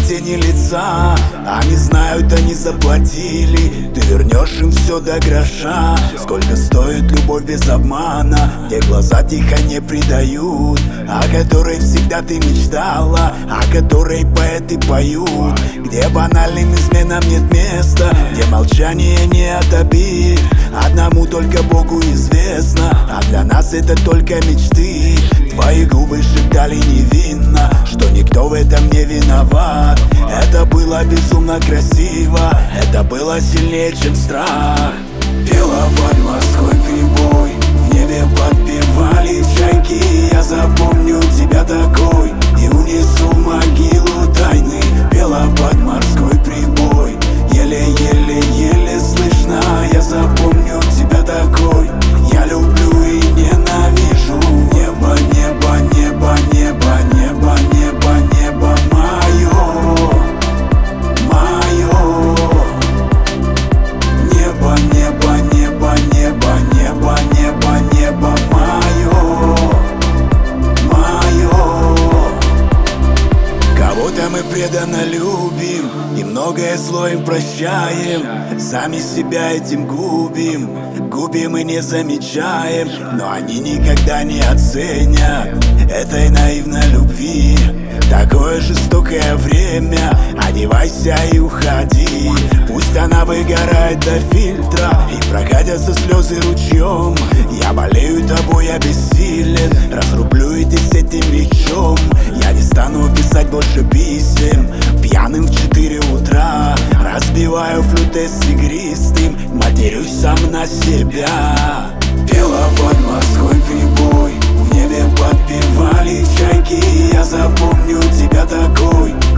тени лица. Они знают, они заплатили, ты вернешь им все до гроша. Сколько стоит любовь без обмана, где глаза тихо не предают, о которой всегда ты мечтала, о которой поэты поют, где банальным изменам нет места, где молчание не от обид. Одному только Богу известно, а для нас это только мечты. Твои губы шептали невинно, что никто в этом не виноват. Это было безумно красиво, это было сильнее, чем страх. Пела под морской прибой, в небе подпевали чайки. Я запомню тебя такой и унесу в могилу тайны. Пела под морской прибой, еле-еле-еле слышно. Я запомню тебя такой, я люблю и ненавижу. Небо, небо, небо, небо, небо, небо, небо мое, мое. Небо, небо, небо, небо, небо, небо, небо мое, мое. Кого-то мы преданно любим и многое зло им прощаем. Сами себя этим губим, губим и не замечаем. Но они никогда не оценят этой наивной любви. Такое жестокое время, одевайся и уходи. Пусть она выгорает до фильтра и прокатятся слезы ручьем. Я болею тобой, я бессилен, разрублю и ты с этим мечом. Я не стану писать больше писем пьяным в 4 утра. Разбиваю флюты с игристым, матерюсь сам на себя. Пела под морской прибой, в небе подпевали чайки. Я запомню тебя такой